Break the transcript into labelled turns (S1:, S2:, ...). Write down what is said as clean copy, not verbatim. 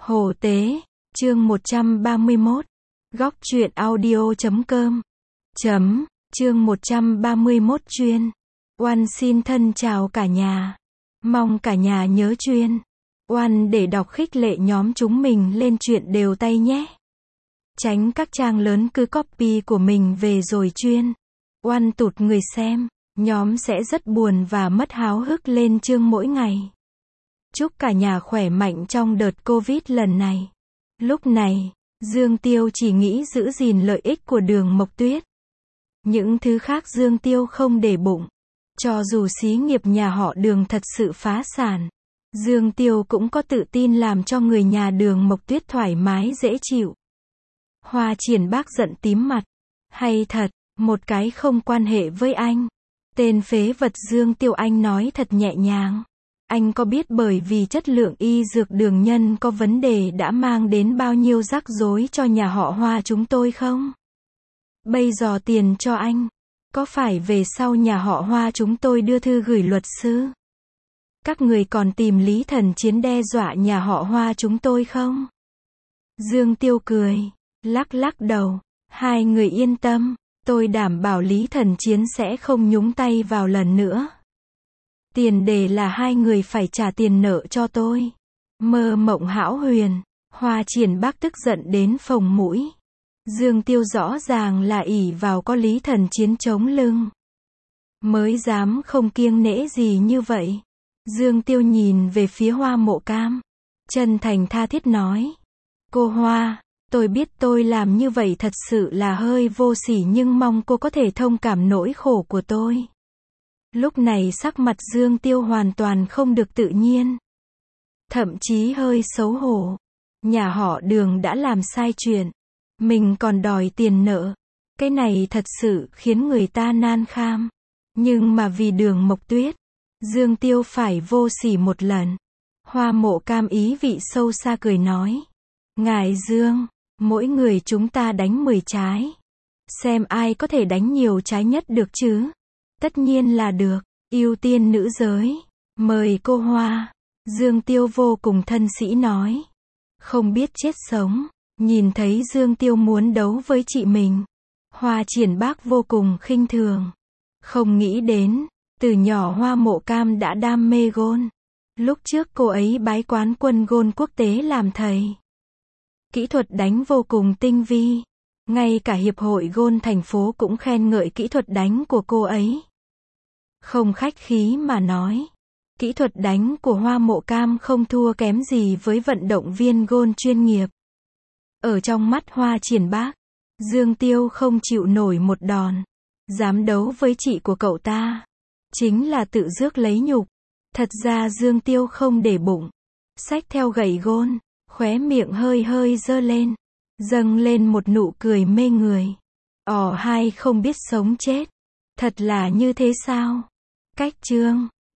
S1: Hồ Tế, chương 131. Góc truyện audio.com. Chương 131 chuyên. Oan xin thân chào cả nhà. Mong cả nhà nhớ chuyên. Oan để đọc khích lệ nhóm chúng mình lên chuyện đều tay nhé. Tránh các trang lớn cứ copy của mình về rồi chuyên. Oan tụt người xem. Nhóm sẽ rất buồn và mất háo hức lên chương mỗi ngày. Chúc cả nhà khỏe mạnh trong đợt Covid lần này. Lúc này, Dương Tiêu chỉ nghĩ giữ gìn lợi ích của Đường Mộc Tuyết. Những thứ khác Dương Tiêu không để bụng. Cho dù xí nghiệp nhà họ Đường thật sự phá sản, Dương Tiêu cũng có tự tin làm cho người nhà Đường Mộc Tuyết thoải mái dễ chịu. Hoa Triển Bác giận tím mặt. Hay thật, một cái không quan hệ với anh. Tên phế vật Dương Tiêu, anh nói thật nhẹ nhàng. Anh có biết bởi vì chất lượng y dược Đường Nhân có vấn đề đã mang đến bao nhiêu rắc rối cho nhà họ Hoa chúng tôi không? Bây giờ tiền cho anh. Có phải về sau nhà họ Hoa chúng tôi đưa thư gửi luật sư? Các người còn tìm Lý Thần Chiến đe dọa nhà họ Hoa chúng tôi không? Dương Tiêu cười, lắc lắc đầu. Hai người yên tâm, tôi đảm bảo Lý Thần Chiến sẽ không nhúng tay vào lần nữa. Tiền đề là hai người phải trả tiền nợ cho tôi. Mơ mộng hão huyền. Hoa Triển Bác tức giận đến phồng mũi. Dương Tiêu rõ ràng là ỷ vào có Lý Thần Chiến chống lưng, mới dám không kiêng nể gì như vậy. Dương Tiêu nhìn về phía Hoa Mộ Cam, chân thành tha thiết nói. Cô Hoa, tôi biết tôi làm như vậy thật sự là hơi vô sỉ, nhưng mong cô có thể thông cảm nỗi khổ của tôi. Lúc này sắc mặt Dương Tiêu hoàn toàn không được tự nhiên, thậm chí hơi xấu hổ. Nhà họ Đường đã làm sai chuyện, mình còn đòi tiền nợ. Cái này thật sự khiến người ta nan kham. Nhưng mà vì Đường Mộc Tuyết, Dương Tiêu phải vô sỉ một lần. Hoa Mộ Cam ý vị sâu xa cười nói. Ngài Dương, mỗi người chúng ta đánh 10 trái. Xem ai có thể đánh nhiều trái nhất được chứ. Tất nhiên là được. Ưu tiên nữ giới. Mời cô Hoa. Dương Tiêu vô cùng thân sĩ nói. Không biết chết sống. Nhìn thấy Dương Tiêu muốn đấu với chị mình, Hoa Triển Bác vô cùng khinh thường. Không nghĩ đến, từ nhỏ Hoa Mộ Cam đã đam mê gôn. Lúc trước cô ấy bái quán quân gôn quốc tế làm thầy. Kỹ thuật đánh vô cùng tinh vi. Ngay cả Hiệp hội gôn thành phố cũng khen ngợi kỹ thuật đánh của cô ấy. Không khách khí mà nói, kỹ thuật đánh của Hoa Mộ Cam không thua kém gì với vận động viên gôn chuyên nghiệp. Ở trong mắt Hoa Triển Bác, Dương Tiêu không chịu nổi một đòn. Dám đấu với chị của cậu ta, chính là tự rước lấy nhục. Thật ra Dương Tiêu không để bụng. Xách theo gậy gôn, khóe miệng hơi hơi giơ lên, dâng lên một nụ cười mê người. Hai không biết sống chết. Thật là như thế sao? Cách chương.